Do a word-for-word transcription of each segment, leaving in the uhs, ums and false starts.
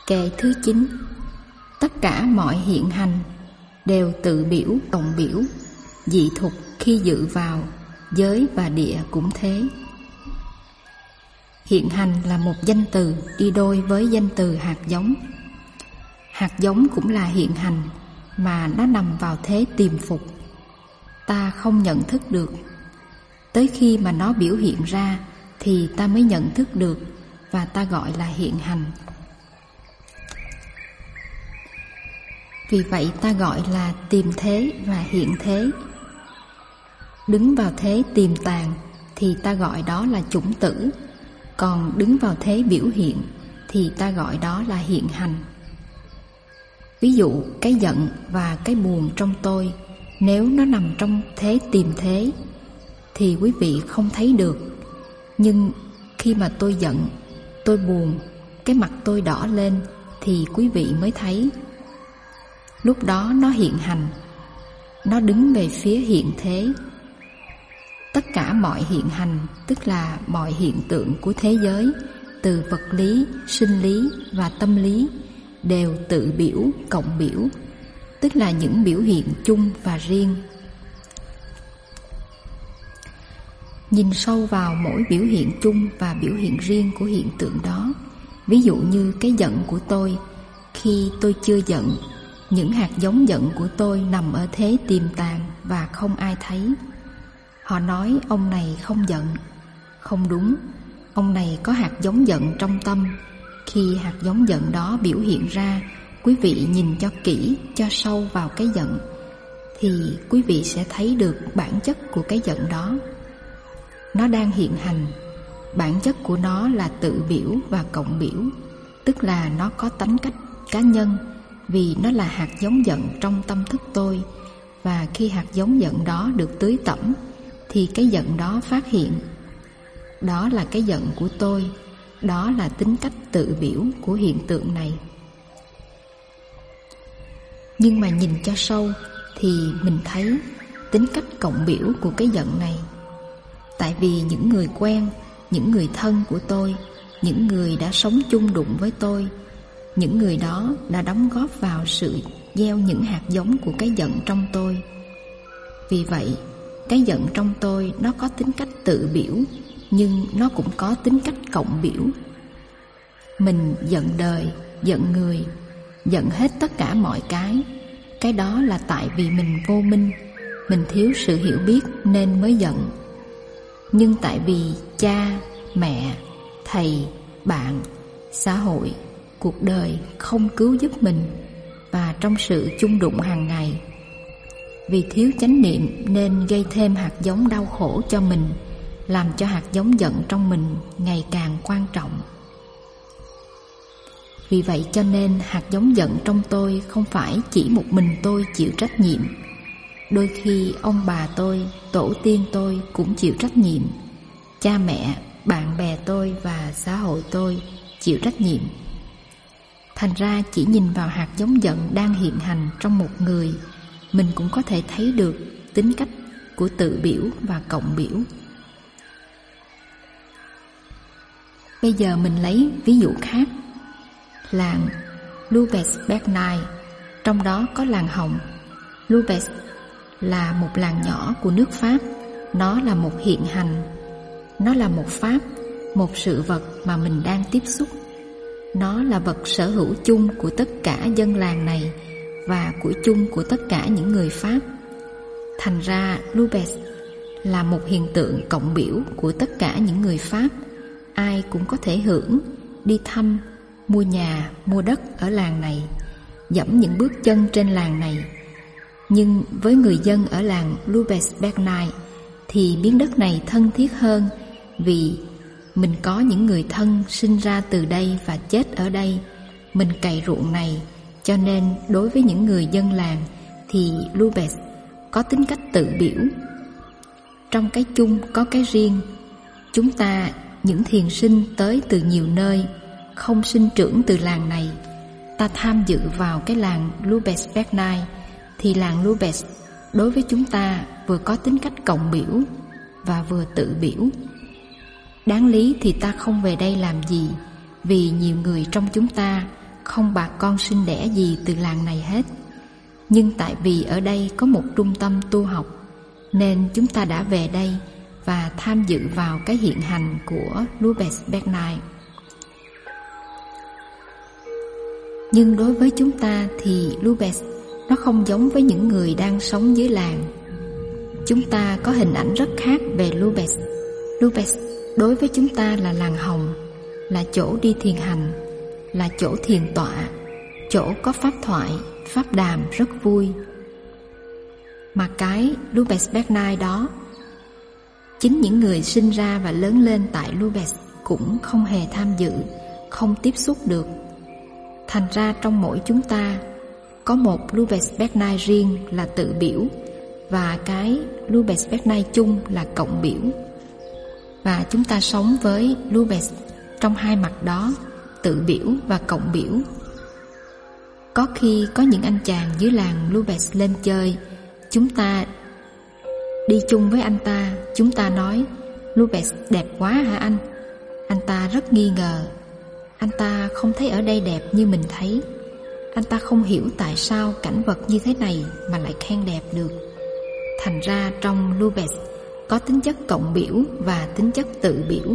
Kệ thứ chín. Tất cả mọi hiện hành đều tự biểu cộng biểu, dị thục khi dự vào, giới và địa cũng thế. Hiện hành là một danh từ đi đôi với danh từ hạt giống. Hạt giống cũng là hiện hành, mà nó nằm vào thế tiềm phục. Ta không nhận thức được. Tới khi mà nó biểu hiện ra thì ta mới nhận thức được, và ta gọi là hiện hành. Vì vậy ta gọi là tiềm thế và hiện thế. Đứng vào thế tiềm tàng thì ta gọi đó là chủng tử, còn đứng vào thế biểu hiện thì ta gọi đó là hiện hành. Ví dụ cái giận và cái buồn trong tôi, nếu nó nằm trong thế tiềm thế thì quý vị không thấy được. Nhưng khi mà tôi giận, tôi buồn, cái mặt tôi đỏ lên thì quý vị mới thấy. Lúc đó nó hiện hành, nó đứng về phía hiện thế. Tất cả mọi hiện hành, tức là mọi hiện tượng của thế giới, từ vật lý, sinh lý và tâm lý, đều tự biểu cộng biểu, tức là những biểu hiện chung và riêng. Nhìn sâu vào mỗi biểu hiện chung và biểu hiện riêng của hiện tượng đó. Ví dụ như cái giận của tôi, khi tôi chưa giận, những hạt giống giận của tôi nằm ở thế tiềm tàng và không ai thấy. Họ nói ông này không giận. Không đúng, ông này có hạt giống giận trong tâm. Khi hạt giống giận đó biểu hiện ra, quý vị nhìn cho kỹ, cho sâu vào cái giận, thì quý vị sẽ thấy được bản chất của cái giận đó. Nó đang hiện hành. Bản chất của nó là tự biểu và cộng biểu, tức là nó có tánh cách cá nhân, vì nó là hạt giống giận trong tâm thức tôi. Và khi hạt giống giận đó được tưới tẩm thì cái giận đó phát hiện. Đó là cái giận của tôi. Đó là tính cách tự biểu của hiện tượng này. Nhưng mà nhìn cho sâu thì mình thấy tính cách cộng biểu của cái giận này. Tại vì những người quen, những người thân của tôi, những người đã sống chung đụng với tôi, những người đó đã đóng góp vào sự gieo những hạt giống của cái giận trong tôi. Vì vậy, cái giận trong tôi nó có tính cách tự biểu, nhưng nó cũng có tính cách cộng biểu. Mình giận đời, giận người, giận hết tất cả mọi cái. Cái đó là tại vì mình vô minh, mình thiếu sự hiểu biết nên mới giận. Nhưng tại vì cha, mẹ, thầy, bạn, xã hội, cuộc đời không cứu giúp mình, và trong sự chung đụng hàng ngày, vì thiếu chánh niệm nên gây thêm hạt giống đau khổ cho mình, làm cho hạt giống giận trong mình ngày càng quan trọng. Vì vậy cho nên hạt giống giận trong tôi không phải chỉ một mình tôi chịu trách nhiệm. Đôi khi ông bà tôi, tổ tiên tôi cũng chịu trách nhiệm. Cha mẹ, bạn bè tôi và xã hội tôi chịu trách nhiệm. Thành ra chỉ nhìn vào hạt giống giận đang hiện hành trong một người, mình cũng có thể thấy được tính cách của tự biểu và cộng biểu. Bây giờ mình lấy ví dụ khác. Làng Lübeck-Bernay, trong đó có làng Hồng. Lübeck là một làng nhỏ của nước Pháp. Nó là một hiện hành. Nó là một pháp, một sự vật mà mình đang tiếp xúc. Nó là vật sở hữu chung của tất cả dân làng này và của chung của tất cả những người Pháp. Thành ra Lübeck là một hiện tượng cộng biểu của tất cả những người Pháp. Ai cũng có thể hưởng, đi thăm, mua nhà, mua đất ở làng này, dẫm những bước chân trên làng này. Nhưng với người dân ở làng Lübeck-Bernay thì miếng đất này thân thiết hơn, vì mình có những người thân sinh ra từ đây và chết ở đây. Mình cày ruộng này, cho nên đối với những người dân làng thì Lübeck có tính cách tự biểu. Trong cái chung có cái riêng. Chúng ta, những thiền sinh tới từ nhiều nơi, không sinh trưởng từ làng này, ta tham dự vào cái làng Lübeck-Bernay, thì làng Lübeck đối với chúng ta vừa có tính cách cộng biểu và vừa tự biểu. Đáng lý thì ta không về đây làm gì, vì nhiều người trong chúng ta không bà con sinh đẻ gì từ làng này hết. Nhưng tại vì ở đây có một trung tâm tu học, nên chúng ta đã về đây và tham dự vào cái hiện hành của Lubez Bernay. Nhưng đối với chúng ta thì Lubez nó không giống với những người đang sống dưới làng. Chúng ta có hình ảnh rất khác về Lubez. Lubez đối với chúng ta là làng hồng, là chỗ đi thiền hành, là chỗ thiền tọa, chỗ có pháp thoại, pháp đàm rất vui. Mà cái Lubez Bernay đó, chính những người sinh ra và lớn lên tại Lubez cũng không hề tham dự, không tiếp xúc được. Thành ra trong mỗi chúng ta có một Lubez Bernay riêng là tự biểu, và cái Lubez Bernay chung là cộng biểu. Và chúng ta sống với Lubez trong hai mặt đó, tự biểu và cộng biểu. Có khi có những anh chàng dưới làng Lubez lên chơi, chúng ta đi chung với anh ta. Chúng ta nói: Lubez đẹp quá hả anh? Anh ta rất nghi ngờ. Anh ta không thấy ở đây đẹp như mình thấy. Anh ta không hiểu tại sao cảnh vật như thế này mà lại khen đẹp được. Thành ra trong Lubez có tính chất cộng biểu và tính chất tự biểu.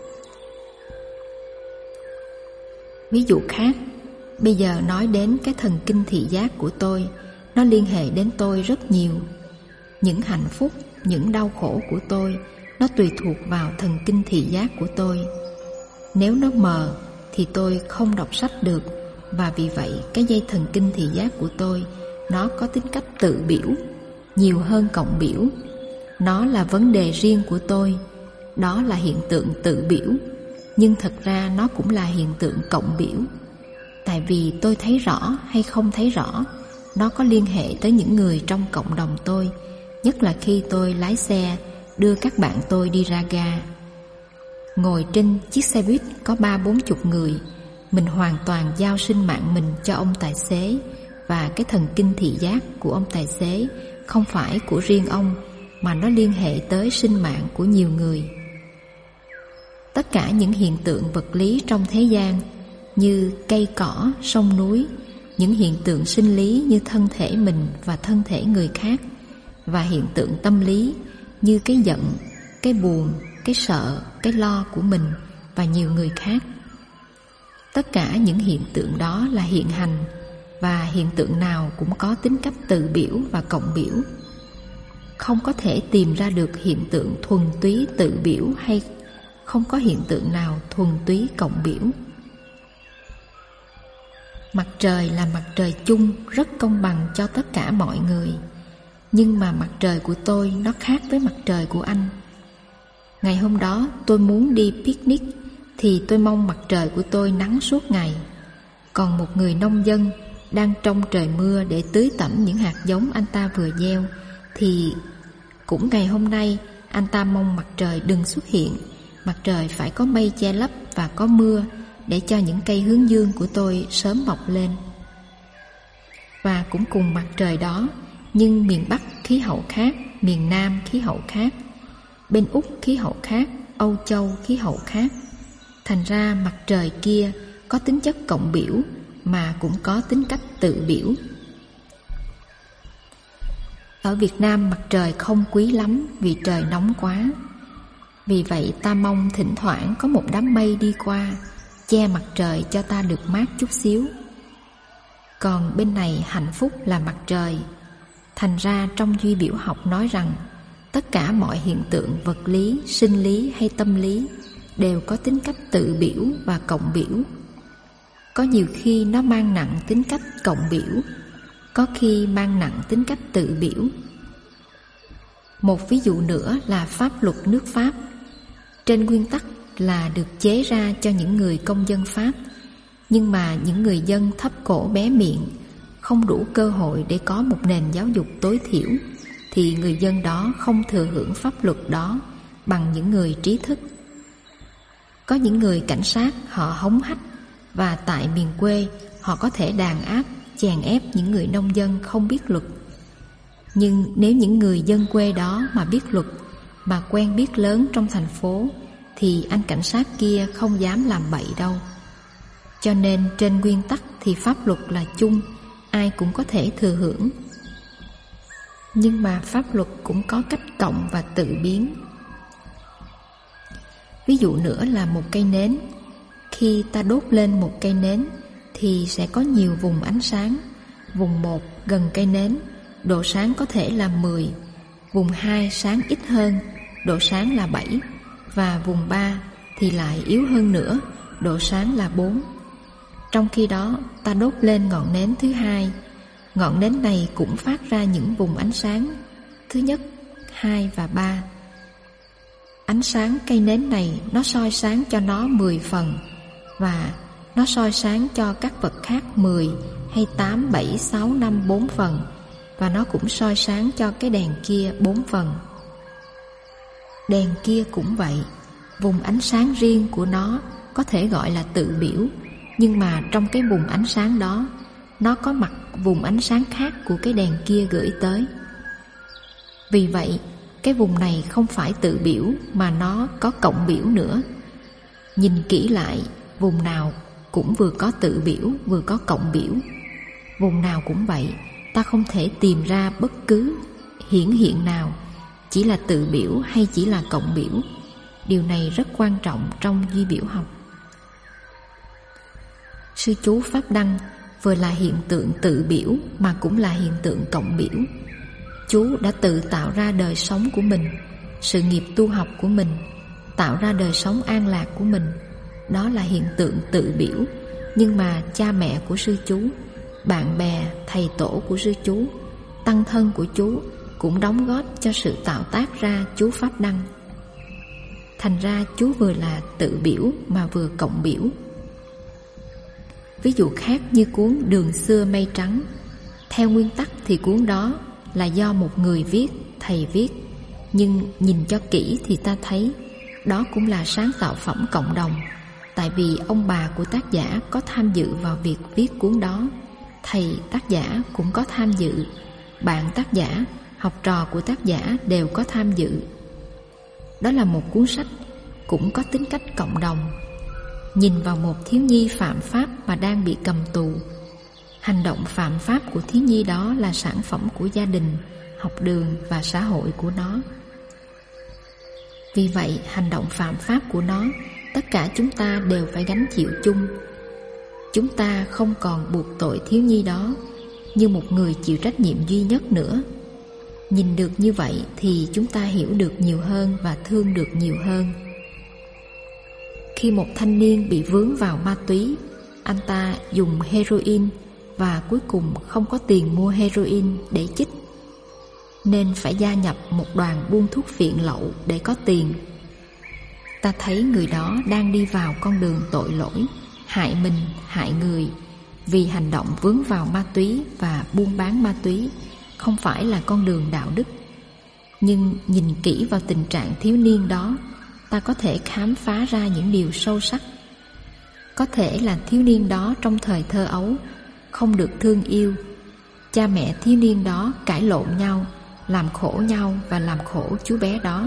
Ví dụ khác, bây giờ nói đến cái thần kinh thị giác của tôi, nó liên hệ đến tôi rất nhiều. Những hạnh phúc, những đau khổ của tôi, nó tùy thuộc vào thần kinh thị giác của tôi. Nếu nó mờ thì tôi không đọc sách được, và vì vậy cái dây thần kinh thị giác của tôi nó có tính cách tự biểu nhiều hơn cộng biểu. Nó là vấn đề riêng của tôi, đó là hiện tượng tự biểu, nhưng thật ra nó cũng là hiện tượng cộng biểu. Tại vì tôi thấy rõ hay không thấy rõ, nó có liên hệ tới những người trong cộng đồng tôi, nhất là khi tôi lái xe đưa các bạn tôi đi ra ga. Ngồi trên chiếc xe buýt có ba bốn chục người, mình hoàn toàn giao sinh mạng mình cho ông tài xế, và cái thần kinh thị giác của ông tài xế không phải của riêng ông, mà nó liên hệ tới sinh mạng của nhiều người. Tất cả những hiện tượng vật lý trong thế gian như cây cỏ, sông núi, những hiện tượng sinh lý như thân thể mình và thân thể người khác, và hiện tượng tâm lý như cái giận, cái buồn, cái sợ, cái lo của mình và nhiều người khác. Tất cả những hiện tượng đó là hiện hành, và hiện tượng nào cũng có tính cách tự biểu và cộng biểu. Không có thể tìm ra được hiện tượng thuần túy tự biểu, hay không có hiện tượng nào thuần túy cộng biểu. Mặt trời là mặt trời chung, rất công bằng cho tất cả mọi người. Nhưng mà mặt trời của tôi nó khác với mặt trời của anh. Ngày hôm đó tôi muốn đi picnic thì tôi mong mặt trời của tôi nắng suốt ngày. Còn một người nông dân đang trông trời mưa để tưới tẩm những hạt giống anh ta vừa gieo, thì cũng ngày hôm nay anh ta mong mặt trời đừng xuất hiện. Mặt trời phải có mây che lấp và có mưa để cho những cây hướng dương của tôi sớm mọc lên. Và cũng cùng mặt trời đó, nhưng miền Bắc khí hậu khác, miền Nam khí hậu khác, bên Úc khí hậu khác, Âu Châu khí hậu khác. Thành ra mặt trời kia có tính chất cộng biểu mà cũng có tính cách tự biểu. Ở Việt Nam mặt trời không quý lắm vì trời nóng quá. Vì vậy ta mong thỉnh thoảng có một đám mây đi qua, che mặt trời cho ta được mát chút xíu. Còn bên này hạnh phúc là mặt trời. Thành ra trong duy biểu học nói rằng tất cả mọi hiện tượng vật lý, sinh lý hay tâm lý đều có tính cách tự biểu và cộng biểu. Có nhiều khi nó mang nặng tính cách cộng biểu, có khi mang nặng tính cách tự biểu. Một ví dụ nữa là pháp luật nước Pháp. Trên nguyên tắc là được chế ra cho những người công dân Pháp, nhưng mà những người dân thấp cổ bé miệng, không đủ cơ hội để có một nền giáo dục tối thiểu, thì người dân đó không thừa hưởng pháp luật đó bằng những người trí thức. Có những người cảnh sát họ hống hách, và tại miền quê họ có thể đàn áp, chèn ép những người nông dân không biết luật. Nhưng nếu những người dân quê đó mà biết luật, mà quen biết lớn trong thành phố, thì anh cảnh sát kia không dám làm bậy đâu. Cho nên trên nguyên tắc thì pháp luật là chung, ai cũng có thể thừa hưởng. Nhưng mà pháp luật cũng có cách cộng và tự biến. Ví dụ nữa là một cây nến. Khi ta đốt lên một cây nến thì sẽ có nhiều vùng ánh sáng. Vùng một gần cây nến, độ sáng có thể là mười. Vùng hai sáng ít hơn, độ sáng là bảy. Và vùng ba thì lại yếu hơn nữa, độ sáng là bốn. Trong khi đó ta đốt lên ngọn nến thứ hai. Ngọn nến này cũng phát ra những vùng ánh sáng thứ nhất, hai và ba. Ánh sáng cây nến này nó soi sáng cho nó mười phần, và nó soi sáng cho các vật khác mười hay tám, bảy, sáu, năm, bốn phần, và nó cũng soi sáng cho cái đèn kia bốn phần. Đèn kia cũng vậy, vùng ánh sáng riêng của nó có thể gọi là tự biểu, nhưng mà trong cái vùng ánh sáng đó, nó có mặt vùng ánh sáng khác của cái đèn kia gửi tới. Vì vậy, cái vùng này không phải tự biểu mà nó có cộng biểu nữa. Nhìn kỹ lại, vùng nào cũng vừa có tự biểu vừa có cộng biểu. Vùng nào cũng vậy, ta không thể tìm ra bất cứ hiển hiện nào chỉ là tự biểu hay chỉ là cộng biểu. Điều này rất quan trọng trong duy biểu học. Sư chú Pháp Đăng vừa là hiện tượng tự biểu mà cũng là hiện tượng cộng biểu. Chú đã tự tạo ra đời sống của mình, sự nghiệp tu học của mình, tạo ra đời sống an lạc của mình. Đó là hiện tượng tự biểu. Nhưng mà cha mẹ của sư chú, bạn bè, thầy tổ của sư chú, tăng thân của chú cũng đóng góp cho sự tạo tác ra chú Pháp Đăng. Thành ra chú vừa là tự biểu mà vừa cộng biểu. Ví dụ khác như cuốn Đường Xưa Mây Trắng. Theo nguyên tắc thì cuốn đó là do một người viết, thầy viết. Nhưng nhìn cho kỹ thì ta thấy đó cũng là sáng tạo phẩm cộng đồng. Tại vì ông bà của tác giả có tham dự vào việc viết cuốn đó, thầy tác giả cũng có tham dự, bạn tác giả, học trò của tác giả đều có tham dự. Đó là một cuốn sách cũng có tính cách cộng đồng. Nhìn vào một thiếu nhi phạm pháp mà đang bị cầm tù. Hành động phạm pháp của thiếu nhi đó là sản phẩm của gia đình, học đường và xã hội của nó. Vì vậy, hành động phạm pháp của nó, tất cả chúng ta đều phải gánh chịu chung. Chúng ta không còn buộc tội thiếu nhi đó như một người chịu trách nhiệm duy nhất nữa. Nhìn được như vậy thì chúng ta hiểu được nhiều hơn và thương được nhiều hơn. Khi một thanh niên bị vướng vào ma túy, anh ta dùng heroin và cuối cùng không có tiền mua heroin để chích, nên phải gia nhập một đoàn buôn thuốc phiện lậu để có tiền. Ta thấy người đó đang đi vào con đường tội lỗi, hại mình, hại người, vì hành động vướng vào ma túy và buôn bán ma túy không phải là con đường đạo đức. Nhưng nhìn kỹ vào tình trạng thiếu niên đó, ta có thể khám phá ra những điều sâu sắc. Có thể là thiếu niên đó trong thời thơ ấu không được thương yêu. Cha mẹ thiếu niên đó cãi lộn nhau, làm khổ nhau và làm khổ chú bé đó.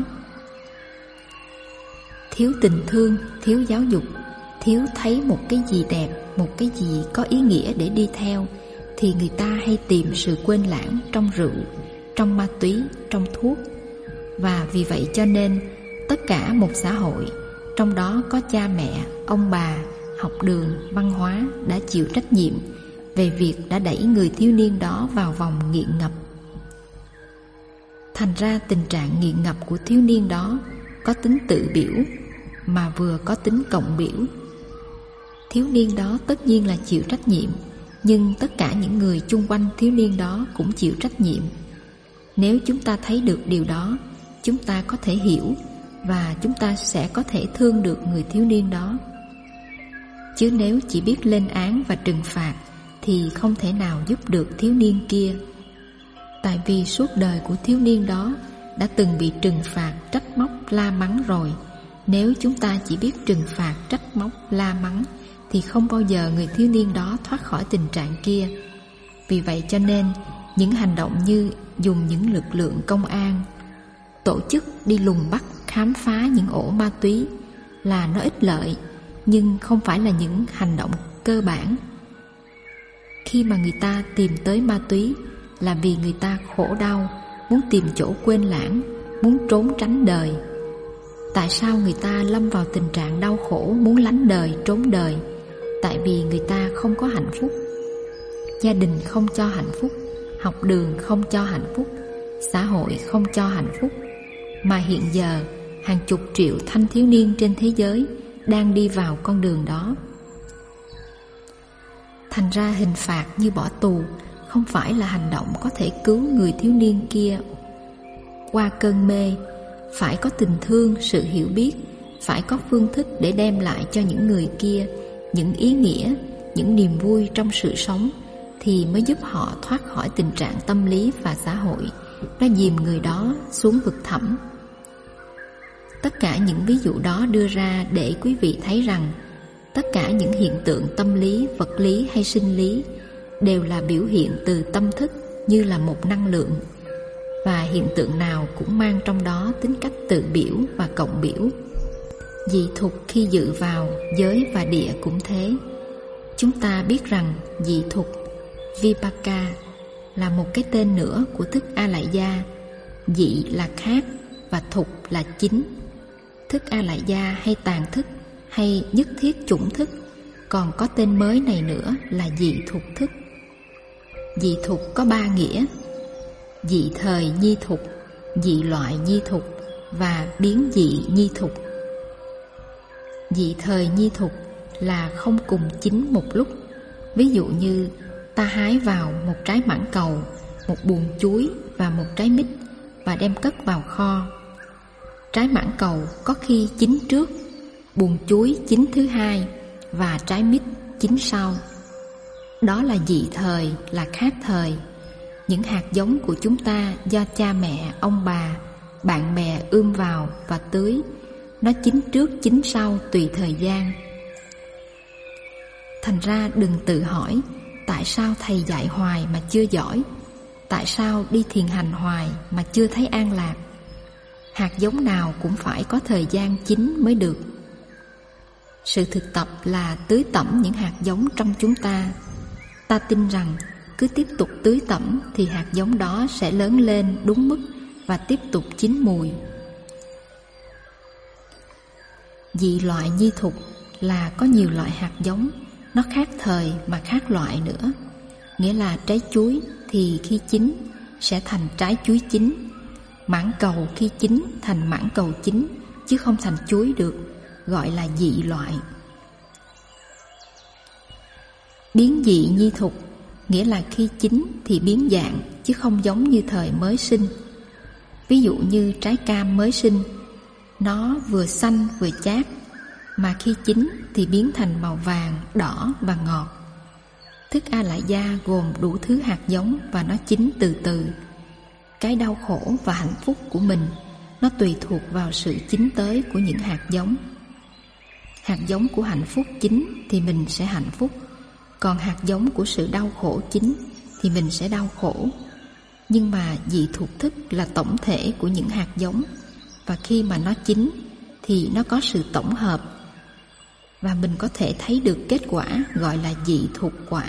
Thiếu tình thương, thiếu giáo dục, thiếu thấy một cái gì đẹp, một cái gì có ý nghĩa để đi theo, thì người ta hay tìm sự quên lãng trong rượu, trong ma túy, trong thuốc. Và vì vậy cho nên tất cả một xã hội, trong đó có cha mẹ, ông bà, học đường, văn hóa đã chịu trách nhiệm về việc đã đẩy người thiếu niên đó vào vòng nghiện ngập. Thành ra tình trạng nghiện ngập của thiếu niên đó có tính tự biểu mà vừa có tính cộng biểu. Thiếu niên đó tất nhiên là chịu trách nhiệm, nhưng tất cả những người chung quanh thiếu niên đó cũng chịu trách nhiệm. Nếu chúng ta thấy được điều đó, chúng ta có thể hiểu và chúng ta sẽ có thể thương được người thiếu niên đó. Chứ nếu chỉ biết lên án và trừng phạt thì không thể nào giúp được thiếu niên kia. Tại vì suốt đời của thiếu niên đó đã từng bị trừng phạt, trách móc, la mắng rồi. Nếu chúng ta chỉ biết trừng phạt, trách móc, la mắng thì không bao giờ người thiếu niên đó thoát khỏi tình trạng kia. Vì vậy cho nên những hành động như dùng những lực lượng công an, tổ chức đi lùng bắt, khám phá những ổ ma túy là nó ích lợi, nhưng không phải là những hành động cơ bản. Khi mà người ta tìm tới ma túy là vì người ta khổ đau, muốn tìm chỗ quên lãng, muốn trốn tránh đời. Tại sao người ta lâm vào tình trạng đau khổ, muốn lánh đời, trốn đời? Tại vì người ta không có hạnh phúc. Gia đình không cho hạnh phúc, học đường không cho hạnh phúc, xã hội không cho hạnh phúc. Mà hiện giờ hàng chục triệu thanh thiếu niên trên thế giới đang đi vào con đường đó. Thành ra hình phạt như bỏ tù không phải là hành động có thể cứu người thiếu niên kia qua cơn mê. Phải có tình thương, sự hiểu biết, phải có phương thức để đem lại cho những người kia những ý nghĩa, những niềm vui trong sự sống, thì mới giúp họ thoát khỏi tình trạng tâm lý và xã hội nó dìm người đó xuống vực thẳm. Tất cả những ví dụ đó đưa ra để quý vị thấy rằng tất cả những hiện tượng tâm lý, vật lý hay sinh lý đều là biểu hiện từ tâm thức như là một năng lượng, và hiện tượng nào cũng mang trong đó tính cách tự biểu và cộng biểu. Dị thục khi dự vào giới và địa cũng thế. Chúng ta biết rằng dị thục, vipaka, là một cái tên nữa của thức A Lại Gia. Dị là khác và thục là chính. Thức A Lại Gia hay tàn thức hay nhất thiết chủng thức còn có tên mới này nữa là dị thục thức. Dị thục có ba nghĩa: dị thời nhi thục, dị loại nhi thục và biến dị nhi thục. Dị thời nhi thục là không cùng chín một lúc. Ví dụ như ta hái vào một trái mãng cầu, một buồng chuối và một trái mít và đem cất vào kho. Trái mãng cầu có khi chín trước, buồng chuối chín thứ hai và trái mít chín sau. Đó là dị thời, là khác thời. Những hạt giống của chúng ta do cha mẹ, ông bà, bạn bè ươm vào và tưới, nó chín trước chín sau tùy thời gian. Thành ra đừng tự hỏi tại sao thầy dạy hoài mà chưa giỏi, tại sao đi thiền hành hoài mà chưa thấy an lạc. Hạt giống nào cũng phải có thời gian chín mới được. Sự thực tập là tưới tẩm những hạt giống trong chúng ta. Ta tin rằng cứ tiếp tục tưới tẩm thì hạt giống đó sẽ lớn lên đúng mức và tiếp tục chín mùi. Dị loại nhi thục là có nhiều loại hạt giống, nó khác thời mà khác loại nữa. Nghĩa là trái chuối thì khi chín sẽ thành trái chuối chín, mãng cầu khi chín thành mãng cầu chín, chứ không thành chuối được, gọi là dị loại. Biến dị nhi thục nghĩa là khi chín thì biến dạng, chứ không giống như thời mới sinh. Ví dụ như trái cam mới sinh, nó vừa xanh vừa chát, mà khi chín thì biến thành màu vàng, đỏ và ngọt. Thức A Lại Gia gồm đủ thứ hạt giống và nó chín từ từ. Cái đau khổ và hạnh phúc của mình nó tùy thuộc vào sự chín tới của những hạt giống. Hạt giống của hạnh phúc chín thì mình sẽ hạnh phúc, còn hạt giống của sự đau khổ chín thì mình sẽ đau khổ. Nhưng mà dị thuộc thức là tổng thể của những hạt giống, và khi mà nó chín thì nó có sự tổng hợp, và mình có thể thấy được kết quả gọi là dị thuộc quả.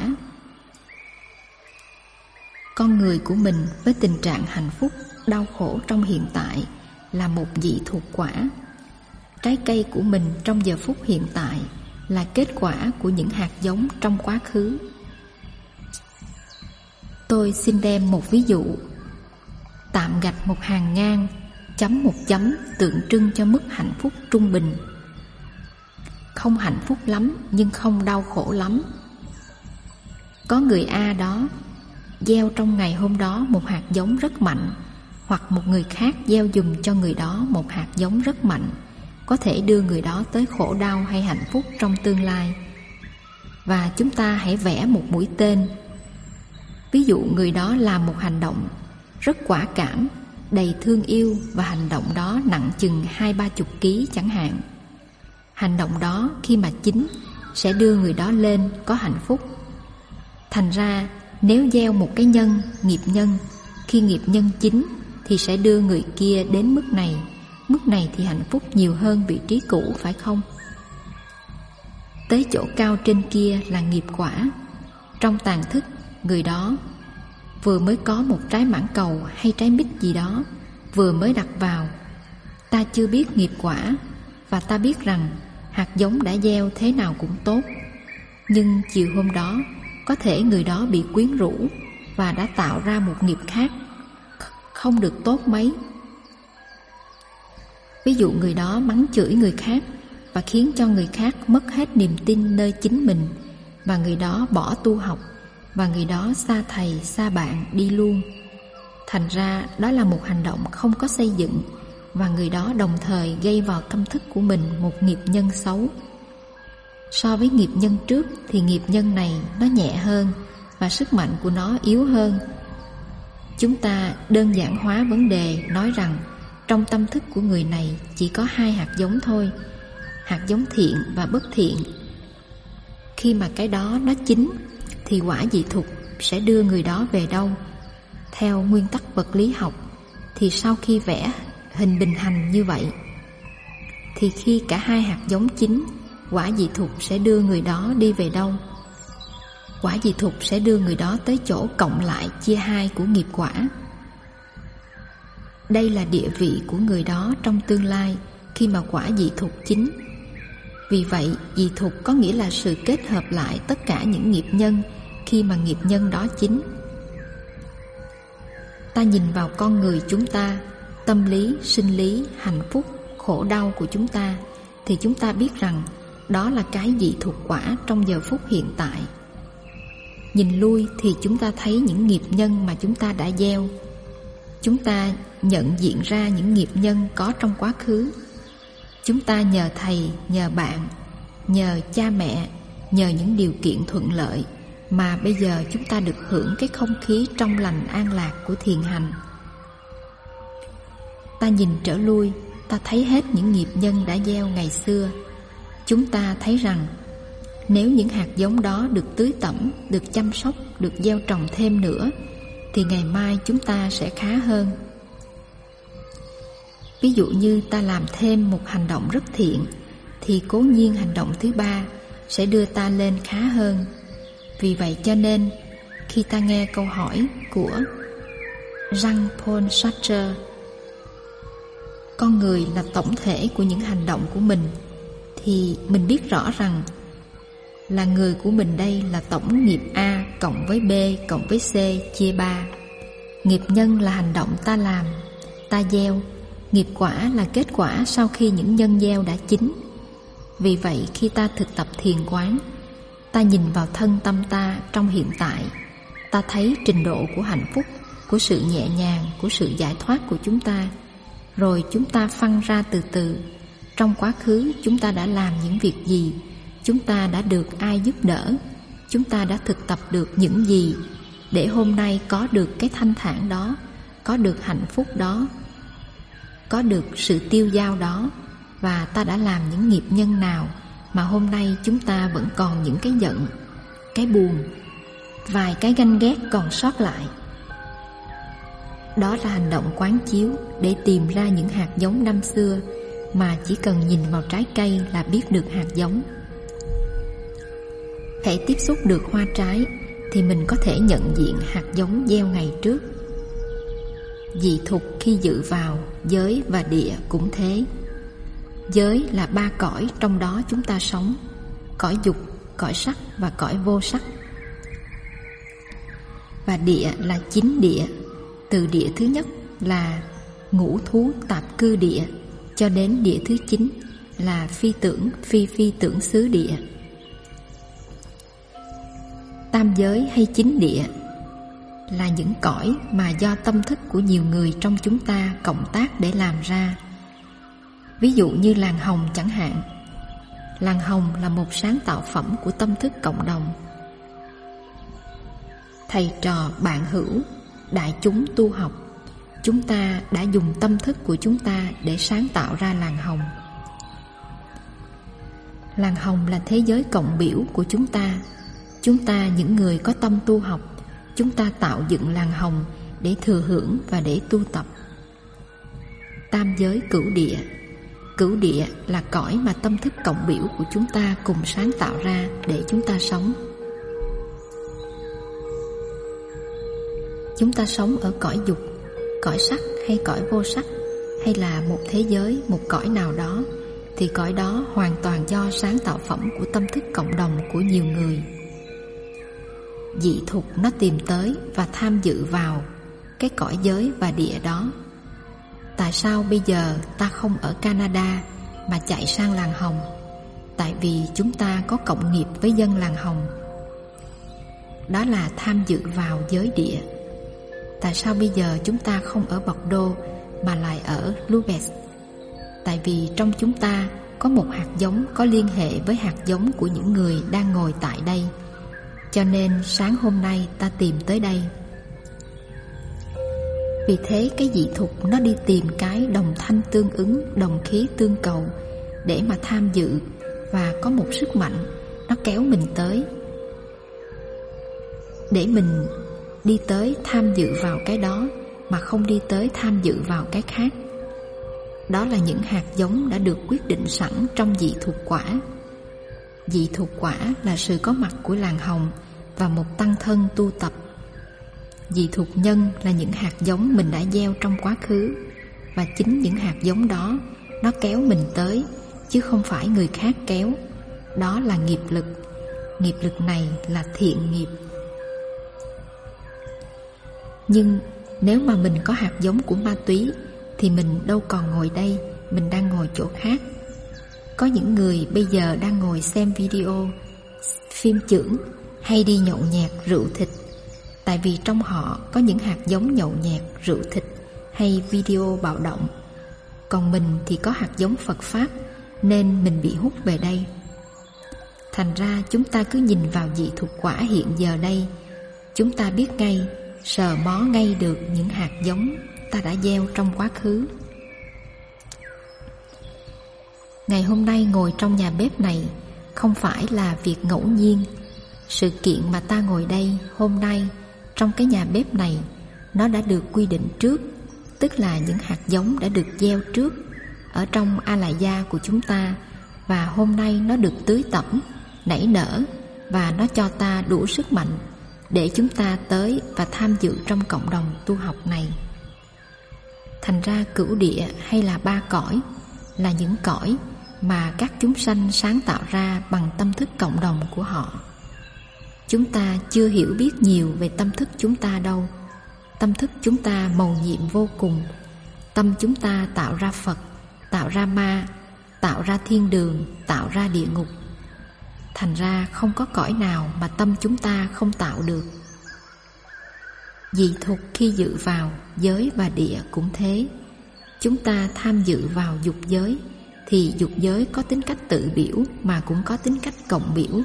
Con người của mình với tình trạng hạnh phúc, đau khổ trong hiện tại là một dị thuộc quả. Trái cây của mình trong giờ phút hiện tại là kết quả của những hạt giống trong quá khứ. Tôi xin đem một ví dụ. Tạm gạch một hàng ngang, chấm một chấm tượng trưng cho mức hạnh phúc trung bình. Không hạnh phúc lắm nhưng không đau khổ lắm. Có người A đó gieo trong ngày hôm đó một hạt giống rất mạnh, hoặc một người khác gieo dùm cho người đó một hạt giống rất mạnh, có thể đưa người đó tới khổ đau hay hạnh phúc trong tương lai. Và chúng ta hãy vẽ một mũi tên. Ví dụ người đó làm một hành động rất quả cảm, đầy thương yêu, và hành động đó nặng chừng hai ba chục ký chẳng hạn. Hành động đó khi mà chín sẽ đưa người đó lên có hạnh phúc. Thành ra nếu gieo một cái nhân, nghiệp nhân, khi nghiệp nhân chín thì sẽ đưa người kia đến mức này. Mức này thì hạnh phúc nhiều hơn vị trí cũ, phải không? tới chỗ cao trên kia là nghiệp quả. Trong tàng thức, người đó vừa mới có một trái mãng cầu hay trái mít gì đó vừa mới đặt vào. Ta chưa biết nghiệp quả, và ta biết rằng hạt giống đã gieo thế nào cũng tốt. Nhưng chiều hôm đó, có thể người đó bị quyến rũ và đã tạo ra một nghiệp khác, không được tốt mấy. Ví dụ người đó mắng chửi người khác và khiến cho người khác mất hết niềm tin nơi chính mình, và người đó bỏ tu học, và người đó xa thầy xa bạn đi luôn. Thành ra đó là một hành động không có xây dựng, và người đó đồng thời gây vào tâm thức của mình một nghiệp nhân xấu. So với nghiệp nhân trước thì nghiệp nhân này nó nhẹ hơn và sức mạnh của nó yếu hơn. Chúng ta đơn giản hóa vấn đề nói rằng trong tâm thức của người này chỉ có hai hạt giống thôi, hạt giống thiện và bất thiện. Khi mà cái đó nó chín thì quả dị thục sẽ đưa người đó về đâu? Theo nguyên tắc vật lý học thì sau khi vẽ hình bình hành như vậy, thì khi cả hai hạt giống chín, quả dị thục sẽ đưa người đó đi về đâu? Quả dị thục sẽ đưa người đó tới chỗ cộng lại chia hai của nghiệp quả. Đây là địa vị của người đó trong tương lai khi mà quả dị thục chín. Vì vậy, dị thục có nghĩa là sự kết hợp lại tất cả những nghiệp nhân khi mà nghiệp nhân đó chín. Ta nhìn vào con người chúng ta, tâm lý, sinh lý, hạnh phúc, khổ đau của chúng ta, thì chúng ta biết rằng đó là cái dị thục quả trong giờ phút hiện tại. Nhìn lui thì chúng ta thấy những nghiệp nhân mà chúng ta đã gieo. Chúng ta nhận diện ra những nghiệp nhân có trong quá khứ. Chúng ta nhờ thầy, nhờ bạn, nhờ cha mẹ, nhờ những điều kiện thuận lợi mà bây giờ chúng ta được hưởng cái không khí trong lành an lạc của thiền hành. Ta nhìn trở lui, ta thấy hết những nghiệp nhân đã gieo ngày xưa. Chúng ta thấy rằng nếu những hạt giống đó được tưới tẩm, được chăm sóc, được gieo trồng thêm nữa, thì ngày mai chúng ta sẽ khá hơn. Ví dụ như ta làm thêm một hành động rất thiện, thì cố nhiên hành động thứ ba sẽ đưa ta lên khá hơn. Vì vậy cho nên, khi ta nghe câu hỏi của Jean-Paul Sartre, con người là tổng thể của những hành động của mình, thì mình biết rõ rằng là người của mình đây là tổng nghiệp A cộng với B cộng với C chia ba. Nghiệp nhân là hành động ta làm, ta gieo. Nghiệp quả là kết quả sau khi những nhân gieo đã chín. Vì vậy khi ta thực tập thiền quán, ta nhìn vào thân tâm ta trong hiện tại, ta thấy trình độ của hạnh phúc, của sự nhẹ nhàng, của sự giải thoát của chúng ta. Rồi chúng ta phân ra từ từ, trong quá khứ chúng ta đã làm những việc gì, chúng ta đã được ai giúp đỡ, chúng ta đã thực tập được những gì để hôm nay có được cái thanh thản đó, có được hạnh phúc đó, có được sự tiêu dao đó. Và ta đã làm những nghiệp nhân nào mà hôm nay chúng ta vẫn còn những cái giận, cái buồn, vài cái ganh ghét còn sót lại. Đó là hành động quán chiếu để tìm ra những hạt giống năm xưa, mà chỉ cần nhìn vào trái cây là biết được hạt giống. Hễ tiếp xúc được hoa trái thì mình có thể nhận diện hạt giống gieo ngày trước. Dị thục khi dự vào giới và địa cũng thế. Giới là ba cõi trong đó chúng ta sống: cõi dục, cõi sắc và cõi vô sắc. Và địa là chín địa, từ địa thứ nhất là ngũ thú tạp cư địa cho đến địa thứ chín là phi tưởng phi phi tưởng xứ địa. Tam giới hay chín địa là những cõi mà do tâm thức của nhiều người trong chúng ta cộng tác để làm ra. Ví dụ như làng hồng chẳng hạn. Làng hồng là một sáng tạo phẩm của tâm thức cộng đồng. Thầy trò, bạn hữu, đại chúng tu học, chúng ta đã dùng tâm thức của chúng ta để sáng tạo ra làng hồng. Làng hồng là thế giới cộng biểu của chúng ta. Chúng ta, những người có tâm tu học, chúng ta tạo dựng làng hồng để thừa hưởng và để tu tập. Tam giới cửu địa Cửu địa là cõi mà tâm thức cộng biểu của chúng ta cùng sáng tạo ra để chúng ta sống. Chúng ta sống ở cõi dục, cõi sắc hay cõi vô sắc, hay là một thế giới, một cõi nào đó, thì cõi đó hoàn toàn do sáng tạo phẩm của tâm thức cộng đồng của nhiều người. Dị thục nó tìm tới và tham dự vào cái cõi giới và địa đó. Tại sao bây giờ ta không ở Canada mà chạy sang làng Hồng? Tại vì chúng ta có cộng nghiệp với dân làng Hồng. Đó là tham dự vào giới địa. Tại sao bây giờ chúng ta không ở Bordeaux mà lại ở Lourdes? Tại vì trong chúng ta có một hạt giống có liên hệ với hạt giống của những người đang ngồi tại đây. Cho nên sáng hôm nay ta tìm tới đây. Vì thế cái dị thục nó đi tìm cái đồng thanh tương ứng, đồng khí tương cầu để mà tham dự, và có một sức mạnh nó kéo mình tới để mình đi tới tham dự vào cái đó, mà không đi tới tham dự vào cái khác. Đó là những hạt giống đã được quyết định sẵn trong dị thục quả. Dị thục quả là sự có mặt của làng Hồng và một tăng thân tu tập. Dị thục nhân là những hạt giống mình đã gieo trong quá khứ, và chính những hạt giống đó nó kéo mình tới, chứ không phải người khác kéo. Đó là nghiệp lực. Nghiệp lực này là thiện nghiệp. Nhưng nếu mà mình có hạt giống của ma túy thì mình đâu còn ngồi đây, mình đang ngồi chỗ khác. Có những người bây giờ đang ngồi xem video, phim chưởng hay đi nhậu nhẹt rượu thịt, tại vì trong họ có những hạt giống nhậu nhẹt, rượu thịt hay video bạo động. Còn mình thì có hạt giống Phật Pháp, nên mình bị hút về đây. Thành ra chúng ta cứ nhìn vào dị thục quả hiện giờ đây, chúng ta biết ngay, sờ mó ngay được những hạt giống ta đã gieo trong quá khứ. Ngày hôm nay ngồi trong nhà bếp này không phải là việc ngẫu nhiên. Sự kiện mà ta ngồi đây hôm nay trong cái nhà bếp này, nó đã được quy định trước, tức là những hạt giống đã được gieo trước ở trong a la gia của chúng ta, và hôm nay nó được tưới tẩm, nảy nở, và nó cho ta đủ sức mạnh để chúng ta tới và tham dự trong cộng đồng tu học này. Thành ra cửu địa hay là ba cõi là những cõi mà các chúng sanh sáng tạo ra bằng tâm thức cộng đồng của họ. Chúng ta chưa hiểu biết nhiều về tâm thức chúng ta đâu. Tâm thức chúng ta mầu nhiệm vô cùng. Tâm chúng ta tạo ra Phật, tạo ra ma, tạo ra thiên đường, tạo ra địa ngục. Thành ra không có cõi nào mà tâm chúng ta không tạo được. Dị thục khi dự vào giới và địa cũng thế. Chúng ta tham dự vào dục giới thì dục giới có tính cách tự biểu mà cũng có tính cách cộng biểu.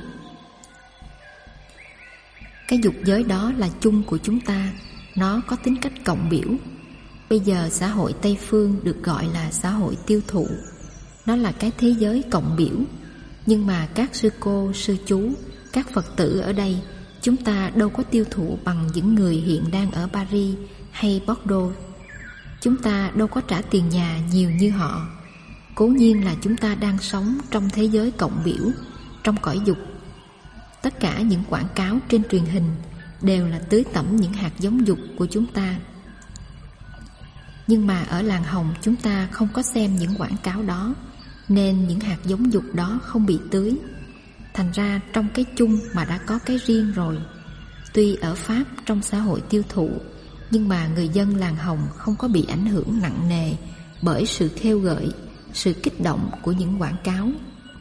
Cái dục giới đó là chung của chúng ta, nó có tính cách cộng biểu. Bây giờ xã hội Tây Phương được gọi là xã hội tiêu thụ. Nó là cái thế giới cộng biểu. Nhưng mà các sư cô, sư chú, các Phật tử ở đây, chúng ta đâu có tiêu thụ bằng những người hiện đang ở Paris hay Bordeaux. Chúng ta đâu có trả tiền nhà nhiều như họ. Cố nhiên là chúng ta đang sống trong thế giới cộng biểu, trong cõi dục. Tất cả những quảng cáo trên truyền hình đều là tưới tẩm những hạt giống dục của chúng ta. Nhưng mà ở làng Hồng chúng ta không có xem những quảng cáo đó, nên những hạt giống dục đó không bị tưới. Thành ra trong cái chung mà đã có cái riêng rồi. Tuy ở Pháp trong xã hội tiêu thụ, nhưng mà người dân làng Hồng không có bị ảnh hưởng nặng nề bởi sự khêu gợi, sự kích động của những quảng cáo.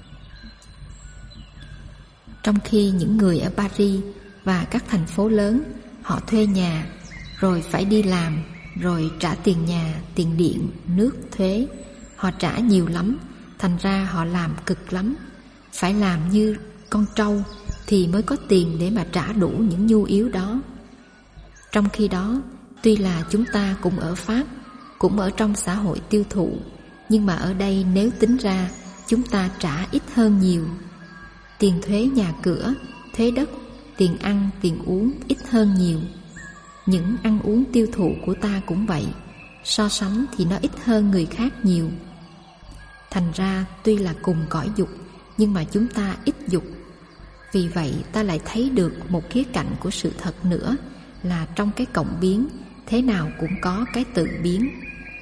Trong khi những người ở Paris và các thành phố lớn, họ thuê nhà, rồi phải đi làm, rồi trả tiền nhà, tiền điện, nước, thuế. Họ trả nhiều lắm, thành ra họ làm cực lắm. Phải làm như con trâu thì mới có tiền để mà trả đủ những nhu yếu đó. Trong khi đó, tuy là chúng ta cũng ở Pháp, cũng ở trong xã hội tiêu thụ, nhưng mà ở đây nếu tính ra, chúng ta trả ít hơn nhiều. Tiền thuế nhà cửa, thuế đất, tiền ăn, tiền uống ít hơn nhiều. Những ăn uống tiêu thụ của ta cũng vậy, so sánh thì nó ít hơn người khác nhiều. Thành ra tuy là cùng cõi dục, nhưng mà chúng ta ít dục. Vì vậy ta lại thấy được một khía cạnh của sự thật nữa, là trong cái cộng biến, thế nào cũng có cái tự biến.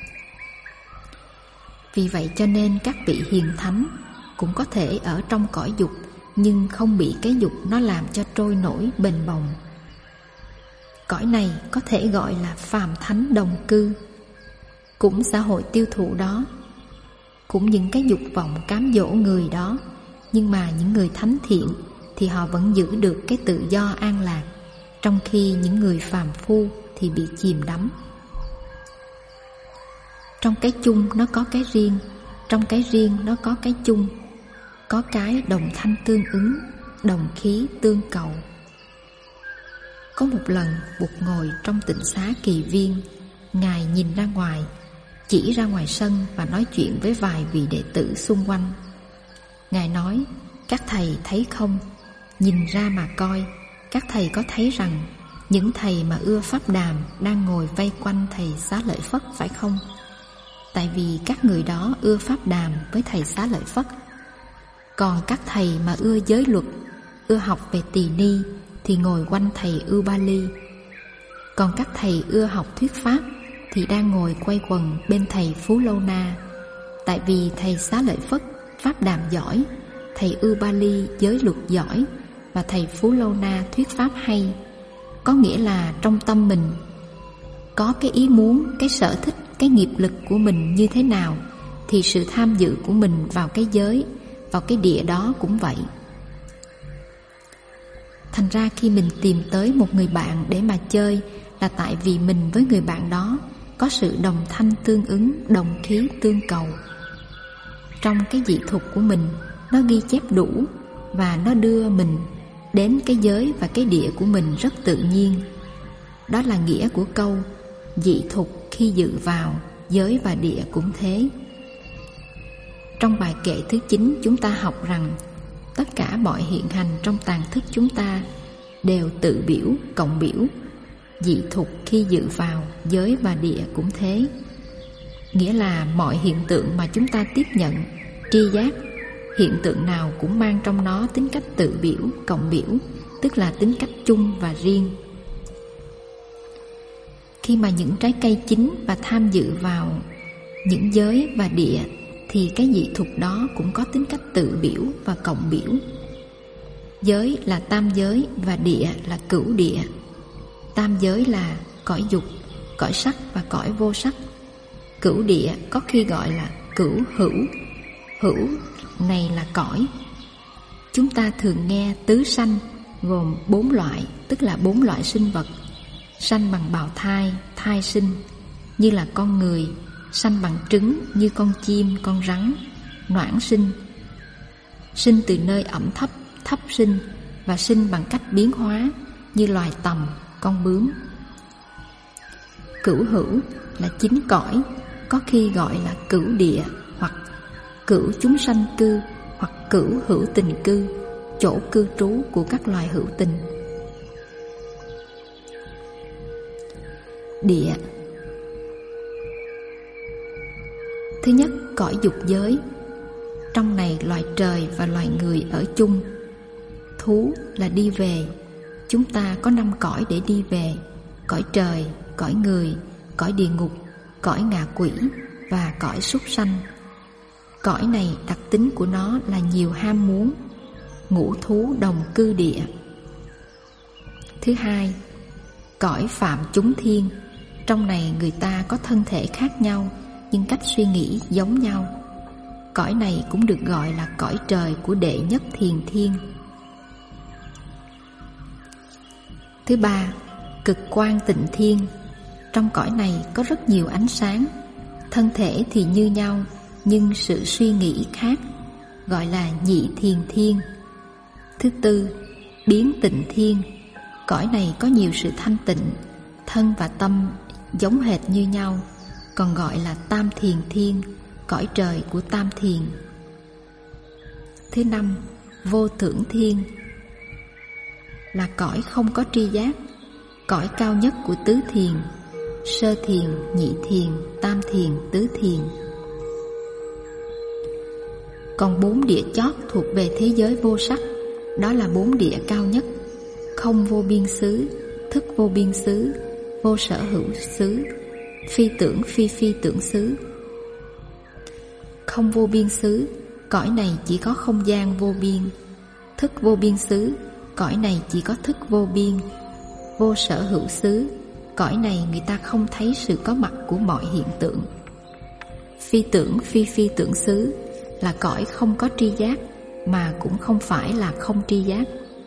Vì vậy cho nên các vị hiền thánh cũng có thể ở trong cõi dục, nhưng không bị cái dục nó làm cho trôi nổi bềnh bồng. Cõi này có thể gọi là phàm thánh đồng cư, cũng xã hội tiêu thụ đó, cũng những cái dục vọng cám dỗ người đó. Nhưng mà những người thánh thiện thì họ vẫn giữ được cái tự do an lạc, trong khi những người phàm phu thì bị chìm đắm. Trong cái chung nó có cái riêng, trong cái riêng nó có cái chung, có cái đồng thanh tương ứng, đồng khí tương cầu. Có một lần Bụt ngồi trong tịnh xá Kỳ Viên, Ngài nhìn ra ngoài, chỉ ra ngoài sân và nói chuyện với vài vị đệ tử xung quanh. Ngài nói: các thầy thấy không, nhìn ra mà coi, các thầy có thấy rằng những thầy mà ưa pháp đàm đang ngồi vây quanh thầy Xá Lợi Phất phải không? Tại vì các người đó ưa pháp đàm với thầy Xá Lợi Phất. Còn các thầy mà ưa giới luật, ưa học về tỳ ni thì ngồi quanh thầy Ubali. Còn các thầy ưa học thuyết pháp thì đang ngồi quay quần bên thầy Phú Lâu Na. Tại vì thầy Xá Lợi Phất pháp đàm giỏi, thầy Ubali giới luật giỏi, và thầy Phú Lâu Na thuyết pháp hay. Có nghĩa là trong tâm mình có cái ý muốn, cái sở thích, cái nghiệp lực của mình như thế nào, thì sự tham dự của mình vào cái giới, vào cái địa đó cũng vậy. Thành ra khi mình tìm tới một người bạn để mà chơi, là tại vì mình với người bạn đó có sự đồng thanh tương ứng, đồng khí tương cầu. Trong cái dị thục của mình, nó ghi chép đủ, và nó đưa mình đến cái giới và cái địa của mình rất tự nhiên. Đó là nghĩa của câu dị thục khi dự vào, giới và địa cũng thế. Trong bài kệ thứ chín chúng ta học rằng tất cả mọi hiện hành trong tàng thức chúng ta đều tự biểu, cộng biểu. Dị thục khi dự vào, giới và địa cũng thế. Nghĩa là mọi hiện tượng mà chúng ta tiếp nhận, tri giác, hiện tượng nào cũng mang trong nó tính cách tự biểu, cộng biểu, tức là tính cách chung và riêng. Khi mà những trái cây chín và tham dự vào những giới và địa, thì cái dị thục đó cũng có tính cách tự biểu và cộng biểu. Giới là tam giới và địa là cửu địa. Tam giới là cõi dục, cõi sắc và cõi vô sắc. Cửu địa có khi gọi là cửu hữu. Hữu này là cõi. Chúng ta thường nghe tứ sanh gồm bốn loại, tức là bốn loại sinh vật. Sanh bằng bào thai, thai sinh, như là con người. Sanh bằng trứng, như con chim, con rắn. Noãn sinh, sinh từ nơi ẩm thấp, thấp sinh, và sinh bằng cách biến hóa, như loài tầm, con bướm. Cửu hữu là chín cõi, có khi gọi là cửu địa, hoặc cửu chúng sanh cư, hoặc cửu hữu tình cư, chỗ cư trú của các loài hữu tình. Địa. Thứ nhất, cõi dục giới. Trong này loài trời và loài người ở chung. Thú là đi về. Chúng ta có năm cõi để đi về: cõi trời, cõi người, cõi địa ngục, cõi ngạ quỷ và cõi súc sanh. Cõi này đặc tính của nó là nhiều ham muốn. Ngũ thú đồng cư địa. Thứ hai, cõi phạm chúng thiên. Trong này người ta có thân thể khác nhau, nhưng cách suy nghĩ giống nhau. Cõi này cũng được gọi là cõi trời của đệ nhất thiền thiên. Thứ ba, cực quang tịnh thiên. Trong cõi này có rất nhiều ánh sáng. Thân thể thì như nhau, nhưng sự suy nghĩ khác, gọi là nhị thiền thiên. Thứ tư, biến tịnh thiên. Cõi này có nhiều sự thanh tịnh, thân và tâm giống hệt như nhau, còn gọi là tam thiền thiên, cõi trời của tam thiền. Thứ năm, vô thưởng thiên, là cõi không có tri giác, cõi cao nhất của tứ thiền: sơ thiền, nhị thiền, tam thiền, tứ thiền. Còn bốn địa chót thuộc về thế giới vô sắc, đó là bốn địa cao nhất: không vô biên xứ, thức vô biên xứ, vô sở hữu xứ, phi tưởng phi phi tưởng xứ. Không vô biên xứ, cõi này chỉ có không gian vô biên. Thức vô biên xứ, cõi này chỉ có thức vô biên. Vô sở hữu xứ, cõi này người ta không thấy sự có mặt của mọi hiện tượng. Phi tưởng phi phi tưởng xứ là cõi không có tri giác, mà cũng không phải là không tri giác.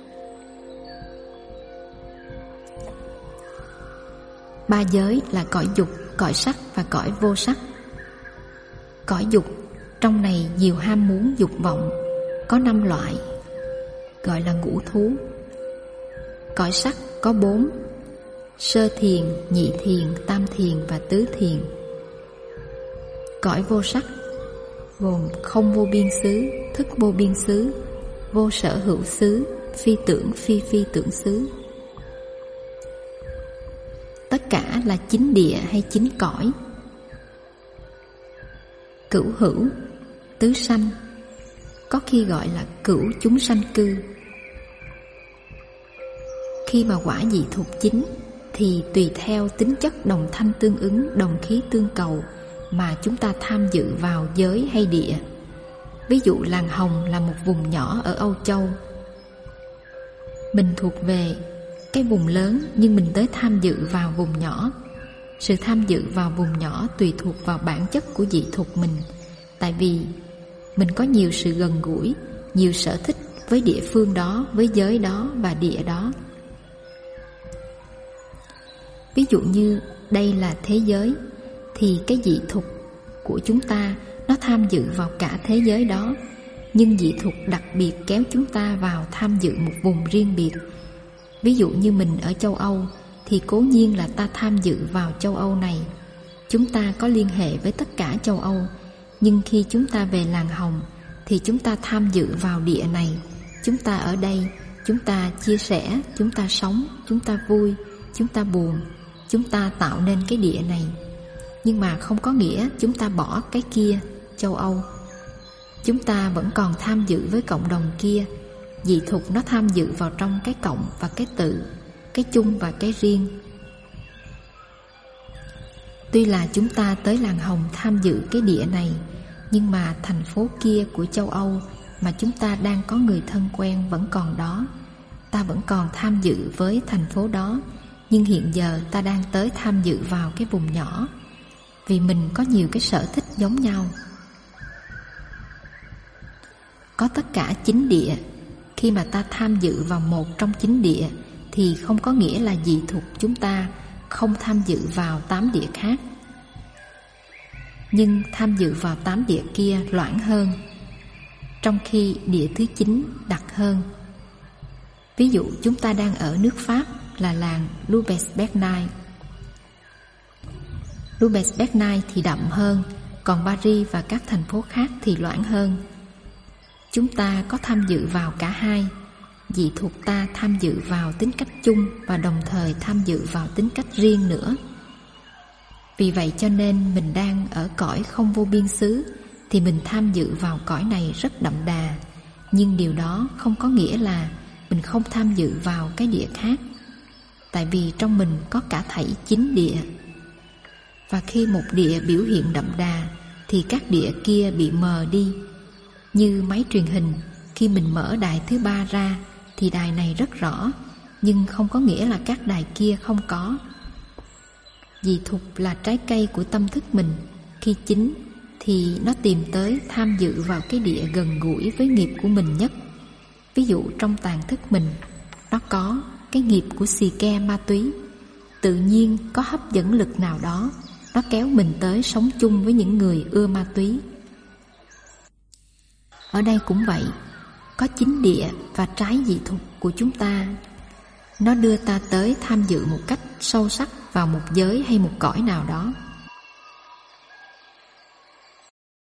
Ba giới là cõi dục, cõi sắc và cõi vô sắc. Cõi dục, trong này nhiều ham muốn dục vọng, có năm loại, gọi là ngũ thú. Cõi sắc có bốn: sơ thiền, nhị thiền, tam thiền và tứ thiền. Cõi vô sắc gồm không vô biên xứ, thức vô biên xứ, vô sở hữu xứ, phi tưởng phi phi tưởng xứ. Tất cả là chín địa hay chín cõi. Cửu hữu, tứ sanh, có khi gọi là cửu chúng sanh cư. Khi mà quả vị thuộc chín thì tùy theo tính chất đồng thanh tương ứng, đồng khí tương cầu mà chúng ta tham dự vào giới hay địa. Ví dụ làng Hồng là một vùng nhỏ ở Âu Châu. Mình thuộc về cái vùng lớn nhưng mình tới tham dự vào vùng nhỏ. Sự tham dự vào vùng nhỏ tùy thuộc vào bản chất của dị thục mình. Tại vì mình có nhiều sự gần gũi, nhiều sở thích với địa phương đó, với giới đó và địa đó. Ví dụ như đây là thế giới, thì cái dị thục của chúng ta nó tham dự vào cả thế giới đó. Nhưng dị thục đặc biệt kéo chúng ta vào tham dự một vùng riêng biệt. Ví dụ như mình ở châu Âu thì cố nhiên là ta tham dự vào châu Âu này. Chúng ta có liên hệ với tất cả châu Âu. Nhưng khi chúng ta về làng Hồng thì chúng ta tham dự vào địa này. Chúng ta ở đây, chúng ta chia sẻ, chúng ta sống, chúng ta vui, chúng ta buồn, chúng ta tạo nên cái địa này. Nhưng mà không có nghĩa chúng ta bỏ cái kia, châu Âu. Chúng ta vẫn còn tham dự với cộng đồng kia. Dị thục nó tham dự vào trong cái cộng và cái tự, cái chung và cái riêng. Tuy là chúng ta tới làng Hồng tham dự cái địa này, nhưng mà thành phố kia của châu Âu mà chúng ta đang có người thân quen vẫn còn đó. Ta vẫn còn tham dự với thành phố đó, nhưng hiện giờ ta đang tới tham dự vào cái vùng nhỏ, vì mình có nhiều cái sở thích giống nhau. Có tất cả chín địa. Khi mà ta tham dự vào một trong chín địa thì không có nghĩa là dị thục chúng ta không tham dự vào tám địa khác. Nhưng tham dự vào tám địa kia loãng hơn, trong khi địa thứ chín đặc hơn. Ví dụ chúng ta đang ở nước Pháp là làng Loubès-Bernay. Loubès-Bernay thì đậm hơn, còn Paris và các thành phố khác thì loãng hơn. Chúng ta có tham dự vào cả hai. Dị thục ta tham dự vào tính cách chung và đồng thời tham dự vào tính cách riêng nữa. Vì vậy cho nên mình đang ở cõi không vô biên xứ thì mình tham dự vào cõi này rất đậm đà. Nhưng điều đó không có nghĩa là mình không tham dự vào cái địa khác. Tại vì trong mình có cả thảy chín địa. Và khi một địa biểu hiện đậm đà thì các địa kia bị mờ đi. Như máy truyền hình, khi mình mở đài thứ ba ra thì đài này rất rõ, nhưng không có nghĩa là các đài kia không có. Dị thục là trái cây của tâm thức mình. Khi chín thì nó tìm tới tham dự vào cái địa gần gũi với nghiệp của mình nhất. Ví dụ trong tàn thức mình, nó có cái nghiệp của xì ke ma túy. Tự nhiên có hấp dẫn lực nào đó, nó kéo mình tới sống chung với những người ưa ma túy. Ở đây cũng vậy, có chín địa và trái dị thục của chúng ta. Nó đưa ta tới tham dự một cách sâu sắc vào một giới hay một cõi nào đó.